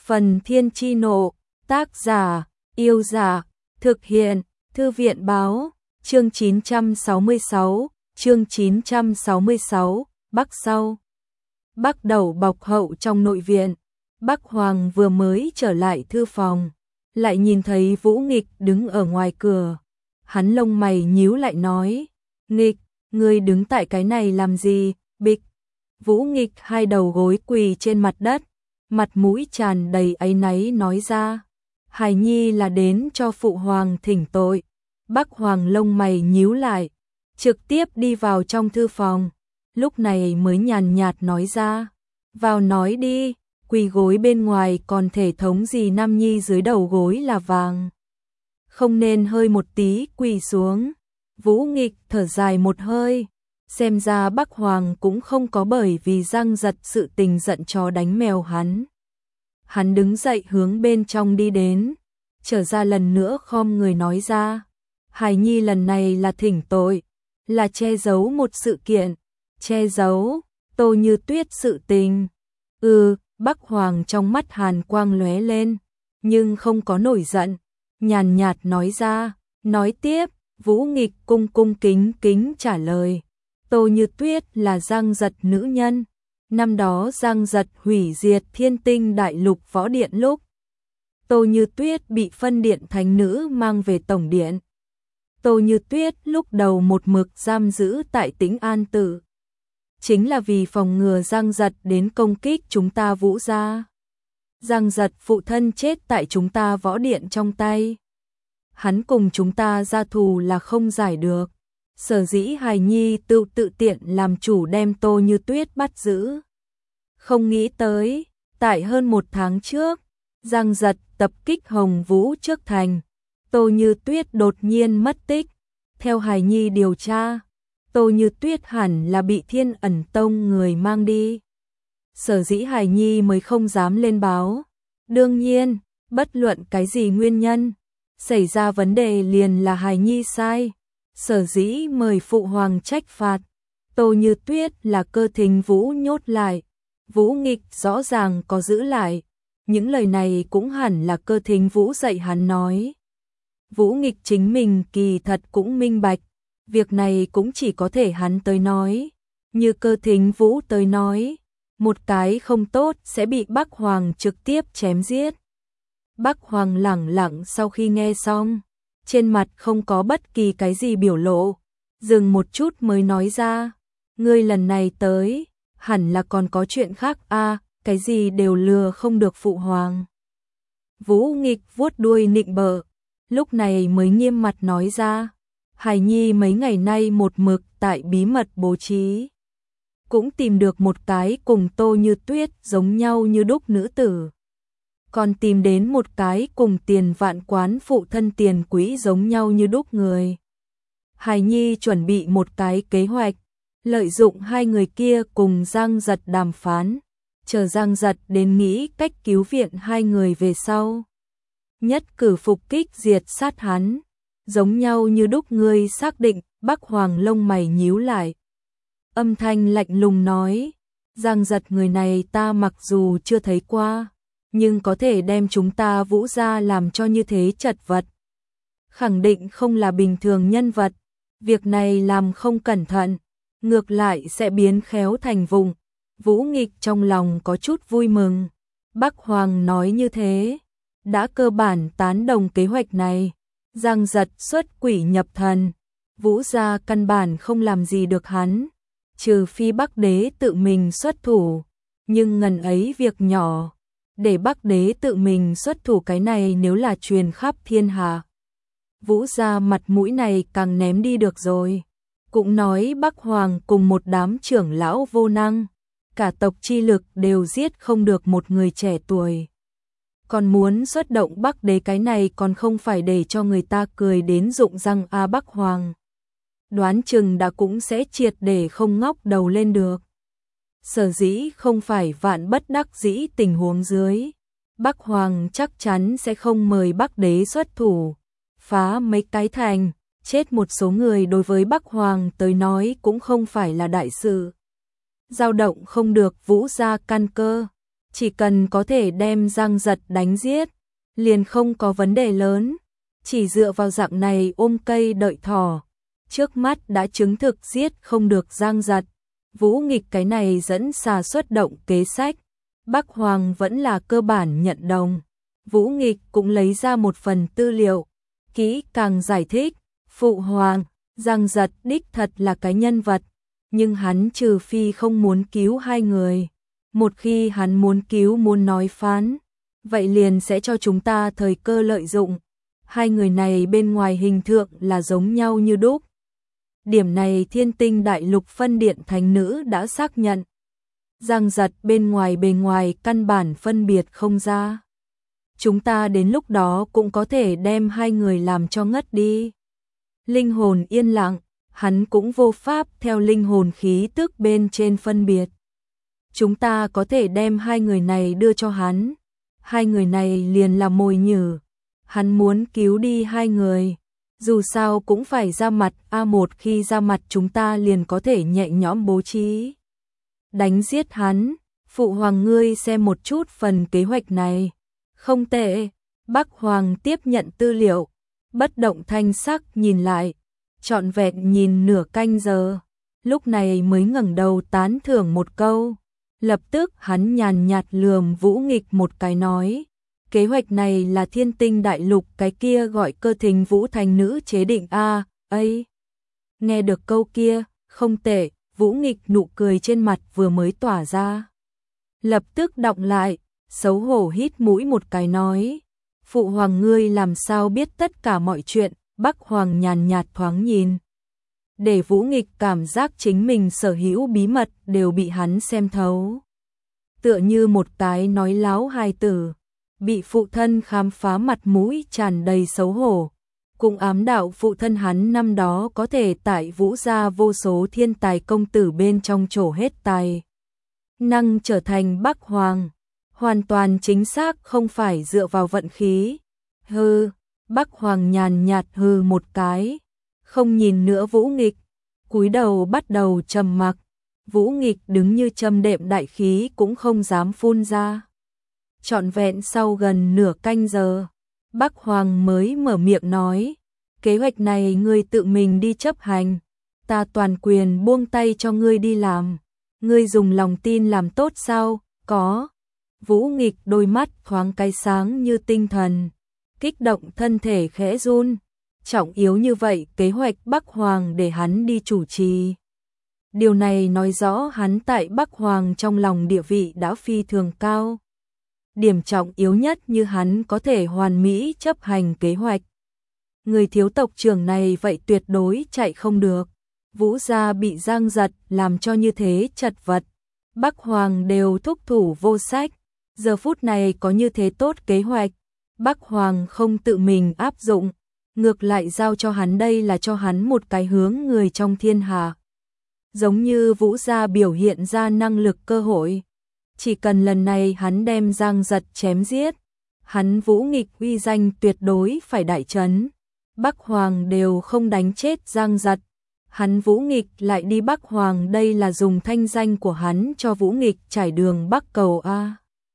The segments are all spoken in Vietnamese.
Phần Thiên Chi Nộ, tác giả, Yêu Giả, thực hiện, Thư viện Báo, chương 966, Bắc sau. Bắc đầu bọc hậu trong nội viện, Bắc Hoàng vừa mới trở lại thư phòng, lại nhìn thấy Vũ Nghịch đứng ở ngoài cửa. Hắn lông mày nhíu lại nói, Nghịch, ngươi đứng tại cái này làm gì, bịch. Vũ Nghịch hai đầu gối quỳ trên mặt đất, mặt mũi tràn đầy áy náy nói ra, hài nhi là đến cho phụ hoàng thỉnh tội. Bắc Hoàng lông mày nhíu lại, trực tiếp đi vào trong thư phòng, lúc này mới nhàn nhạt nói ra, vào nói đi, quỳ gối bên ngoài còn thể thống gì nam nhi dưới đầu gối là vàng. Không nên hơi một tí quỳ xuống. Vũ Nghịch thở dài một hơi, xem ra Bắc Hoàng cũng không có bởi vì Giang Giật sự tình giận chó đánh mèo hắn. Hắn đứng dậy hướng bên trong đi đến, trở ra lần nữa khom người nói ra, hài nhi lần này là thỉnh tội, là che giấu một sự kiện, che giấu Tô Như Tuyết sự tình. Bắc Hoàng trong mắt hàn quang lóe lên, nhưng không có nổi giận, nhàn nhạt nói ra, nói tiếp. Vũ Nghịch cung kính kính trả lời, Tô Như Tuyết là Giang Giật nữ nhân. Năm đó Giang Giật hủy diệt Thiên Tinh Đại Lục võ điện lúc, Tô Như Tuyết bị phân điện thánh nữ mang về tổng điện. Tô Như Tuyết lúc đầu một mực giam giữ tại Tĩnh An Tự, chính là vì phòng ngừa Giang Giật đến công kích chúng ta Vũ gia. Giang Giật phụ thân chết tại chúng ta võ điện trong tay. Hắn cùng chúng ta ra thù là không giải được. Sở dĩ hài nhi tự tiện làm chủ đem Tô Như Tuyết bắt giữ. Không nghĩ tới, tại hơn 1 tháng trước, Giang Giật tập kích Hồng Vũ trước thành. Tô Như Tuyết đột nhiên mất tích. Theo hài nhi điều tra, Tô Như Tuyết hẳn là bị Thiên Ẩn Tông người mang đi. Sở dĩ hài nhi mới không dám lên báo. Đương nhiên, bất luận cái gì nguyên nhân, xảy ra vấn đề liền là hài nhi sai. Sở dĩ mời phụ hoàng trách phạt. Tô Như Tuyết là Cơ Thính Vũ nhốt lại. Vũ Nghịch rõ ràng có giữ lại. Những lời này cũng hẳn là Cơ Thính Vũ dạy hắn nói. Vũ Nghịch chính mình kỳ thật cũng minh bạch. Việc này cũng chỉ có thể hắn tới nói. Như Cơ Thính Vũ tới nói, một cái không tốt sẽ bị Bắc Hoàng trực tiếp chém giết. Bắc Hoàng lẳng lặng sau khi nghe xong, trên mặt không có bất kỳ cái gì biểu lộ, dừng một chút mới nói ra, ngươi lần này tới, hẳn là còn có chuyện khác cái gì đều lừa không được phụ hoàng. Vũ Nghịch vuốt đuôi nịnh bợ, lúc này mới nghiêm mặt nói ra, hài nhi mấy ngày nay một mực tại bí mật bố trí, cũng tìm được một cái cùng Tô Như Tuyết giống nhau như đúc nữ tử. Còn tìm đến một cái cùng Tiền Vạn Quán phụ thân Tiền Quý giống nhau như đúc người. Hài nhi chuẩn bị một cái kế hoạch, lợi dụng hai người kia cùng Giang Giật đàm phán, chờ Giang Giật đến nghĩ cách cứu viện hai người về sau. Nhất cử phục kích diệt sát hắn, giống nhau như đúc ngươi xác định. Bắc Hoàng lông mày nhíu lại, âm thanh lạnh lùng nói, Giang Giật người này ta mặc dù chưa thấy qua, nhưng có thể đem chúng ta Vũ gia làm cho như thế chật vật, khẳng định không là bình thường nhân vật. Việc này làm không cẩn thận, ngược lại sẽ biến khéo thành vụng. Vũ Nghịch trong lòng có chút vui mừng. Bắc Hoàng nói như thế, đã cơ bản tán đồng kế hoạch này. Giang Giật xuất quỷ nhập thần, Vũ gia căn bản không làm gì được hắn, trừ phi Bắc đế tự mình xuất thủ. Nhưng ngần ấy việc nhỏ, để Bắc đế tự mình xuất thủ cái này nếu là truyền khắp thiên hạ, Vũ gia mặt mũi này càng ném đi được rồi. Cũng nói Bắc Hoàng cùng một đám trưởng lão vô năng, cả tộc chi lực đều giết không được một người trẻ tuổi. Còn muốn xuất động Bắc đế cái này còn không phải để cho người ta cười đến rụng răng Bắc Hoàng. Đoán chừng đã cũng sẽ triệt để không ngóc đầu lên được. Sở dĩ không phải vạn bất đắc dĩ tình huống dưới, Bắc Hoàng chắc chắn sẽ không mời Bắc đế xuất thủ. Phá mấy cái thành, chết một số người đối với Bắc Hoàng tới nói cũng không phải là đại sự. Dao động không được Vũ gia căn cơ. chỉ cần có thể đem Giang Giật đánh giết, liền không có vấn đề lớn, chỉ dựa vào dạng này ôm cây đợi thỏ, trước mắt đã chứng thực giết không được Giang Giật. Vũ Nghịch cái này dẫn xà xuất động kế sách, Bắc Hoàng vẫn là cơ bản nhận đồng. Vũ Nghịch cũng lấy ra một phần tư liệu, kỹ càng giải thích, Phụ Hoàng, Giang Giật đích thật là cái nhân vật, nhưng hắn trừ phi không muốn cứu hai người. Một khi hắn muốn cứu muốn nói phán, vậy liền sẽ cho chúng ta thời cơ lợi dụng. Hai người này bên ngoài hình tượng là giống nhau như đúc. Điểm này Thiên Tinh Đại Lục phân điện thánh nữ đã xác nhận. Giang Giật bên ngoài bề ngoài căn bản phân biệt không ra. Chúng ta đến lúc đó cũng có thể đem hai người làm cho ngất đi. Linh hồn yên lặng, hắn cũng vô pháp theo linh hồn khí tức bên trên phân biệt. Chúng ta có thể đem hai người này đưa cho hắn. Hai người này liền là mồi nhử. Hắn muốn cứu đi hai người. Dù sao cũng phải ra mặt, một khi ra mặt chúng ta liền có thể nhẹ nhõm bố trí. Đánh giết hắn, Phụ Hoàng ngươi xem một chút phần kế hoạch này. Không tệ, Bắc Hoàng tiếp nhận tư liệu, bất động thanh sắc nhìn lại, trọn vẹn nhìn nửa canh giờ, lúc này mới ngẩng đầu tán thưởng một câu. Lập tức hắn nhàn nhạt lườm Vũ Nghịch một cái nói, kế hoạch này là Thiên Tinh Đại Lục cái kia gọi Cơ Thính Vũ Thành nữ chế định ấy. Nghe được câu kia, không tệ, Vũ Nghịch nụ cười trên mặt vừa mới tỏa ra. Lập tức đọng lại, xấu hổ hít mũi một cái nói, Phụ Hoàng ngươi làm sao biết tất cả mọi chuyện. Bắc Hoàng nhàn nhạt thoáng nhìn, để Vũ Nghịch cảm giác chính mình sở hữu bí mật đều bị hắn xem thấu. Tựa như một cái nói láo hài tử, bị phụ thân khám phá mặt mũi tràn đầy xấu hổ, cũng ám đạo phụ thân hắn năm đó có thể tại Vũ gia vô số thiên tài công tử bên trong trổ hết tài năng trở thành Bắc Hoàng, hoàn toàn chính xác không phải dựa vào vận khí. Hừ, Bắc Hoàng nhàn nhạt hừ một cái, không nhìn nữa Vũ Nghịch, cúi đầu bắt đầu trầm mặc. Vũ Nghịch đứng như châm đệm đại khí cũng không dám phun ra. Trọn vẹn sau gần nửa canh giờ, Bắc Hoàng mới mở miệng nói, kế hoạch này ngươi tự mình đi chấp hành, ta toàn quyền buông tay cho ngươi đi làm. Ngươi dùng lòng tin làm tốt sao? Có. Vũ Nghịch đôi mắt thoáng cái sáng như tinh thần, kích động thân thể khẽ run. Trọng yếu như vậy kế hoạch Bắc Hoàng để hắn đi chủ trì. Điều này nói rõ hắn tại Bắc Hoàng trong lòng địa vị đã phi thường cao. Điểm trọng yếu nhất như hắn có thể hoàn mỹ chấp hành kế hoạch. Người thiếu tộc trưởng này vậy tuyệt đối chạy không được. Vũ gia bị Giang Giật làm cho như thế chật vật. Bắc Hoàng đều thúc thủ vô sách. Giờ phút này có như thế tốt kế hoạch, Bắc Hoàng không tự mình áp dụng, ngược lại giao cho hắn, đây là cho hắn một cái hướng người trong thiên hạ. Giống như Vũ gia biểu hiện ra năng lực cơ hội. Chỉ cần lần này hắn đem Giang Giật chém giết, hắn Vũ Nghịch uy danh tuyệt đối phải đại trấn. Bắc Hoàng đều không đánh chết Giang Giật, hắn Vũ Nghịch lại đi Bắc Hoàng, đây là dùng thanh danh của hắn cho Vũ Nghịch trải đường Bắc cầu a.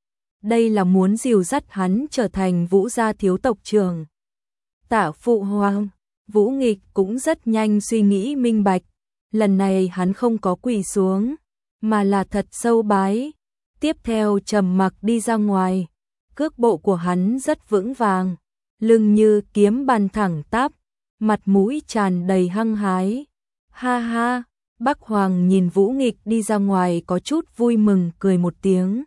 Đây là muốn dìu dắt hắn trở thành Vũ gia thiếu tộc trưởng. Tả Phụ Hoàng, Vũ Nghịch cũng rất nhanh suy nghĩ minh bạch, lần này hắn không có quỳ xuống, mà là thật sâu bái. Tiếp theo trầm mặc đi ra ngoài, cước bộ của hắn rất vững vàng, lưng như kiếm bàn thẳng tắp, mặt mũi tràn đầy hăng hái. Ha ha, Bắc Hoàng nhìn Vũ Nghịch đi ra ngoài có chút vui mừng cười một tiếng.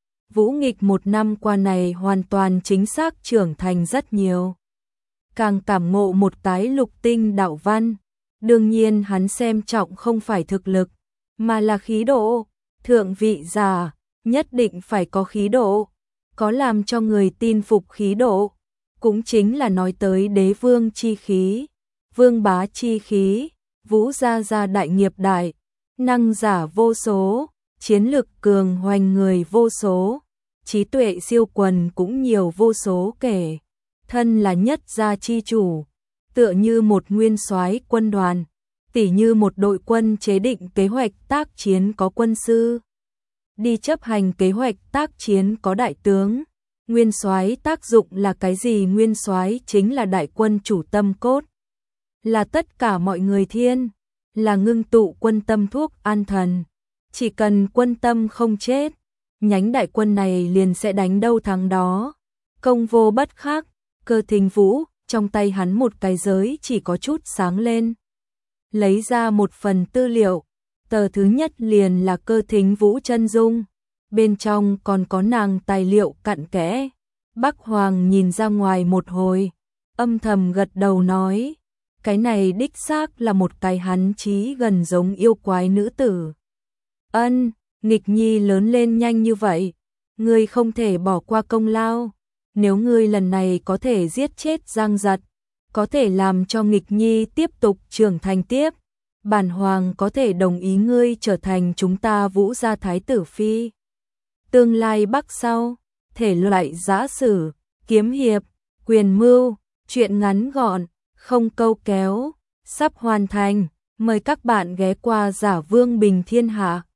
Vũ Nghịch một năm qua này hoàn toàn chính xác trưởng thành rất nhiều. Càng cảm ngộ một cái lục tinh đạo văn. Đương nhiên hắn xem trọng không phải thực lực, mà là khí độ. Thượng vị giả, nhất định phải có khí độ. Có làm cho người tin phục khí độ. Cũng chính là nói tới đế vương chi khí, vương bá chi khí, Vũ gia gia đại nghiệp đại, năng giả vô số, chiến lực cường hoành người vô số, trí tuệ siêu quần cũng nhiều vô số kể. Thân là nhất gia chi chủ, tựa như một nguyên soái quân đoàn, tỉ như một đội quân chế định kế hoạch tác chiến có quân sư. đi chấp hành kế hoạch tác chiến có đại tướng. Nguyên soái tác dụng là cái gì? Nguyên soái chính là đại quân chủ tâm cốt, là tất cả mọi người thiên, là ngưng tụ quân tâm thuốc an thần. Chỉ cần quân tâm không chết, nhánh đại quân này liền sẽ đánh đâu thắng đó. Công vô bất khắc. Cơ Thính Vũ, trong tay hắn một cái giới chỉ có chút sáng lên. Lấy ra một phần tư liệu, tờ thứ nhất liền là Cơ Thính Vũ chân dung, bên trong còn có nàng tài liệu cặn kẽ. Bắc Hoàng nhìn ra ngoài một hồi, âm thầm gật đầu nói, cái này đích xác là một cái hắn chí gần giống yêu quái nữ tử. Ân, Nghịch Nhi lớn lên nhanh như vậy, ngươi không thể bỏ qua công lao. Nếu ngươi lần này có thể giết chết Giang Giật, có thể làm cho Nghịch Nhi tiếp tục trưởng thành tiếp, bản hoàng có thể đồng ý ngươi trở thành chúng ta Vũ gia thái tử phi. Tương lai bắc sau, thể loại giã sử, kiếm hiệp, quyền mưu, truyện ngắn gọn, không câu kéo, sắp hoàn thành. Mời các bạn ghé qua Giả Vương Bình Thiên Hạ.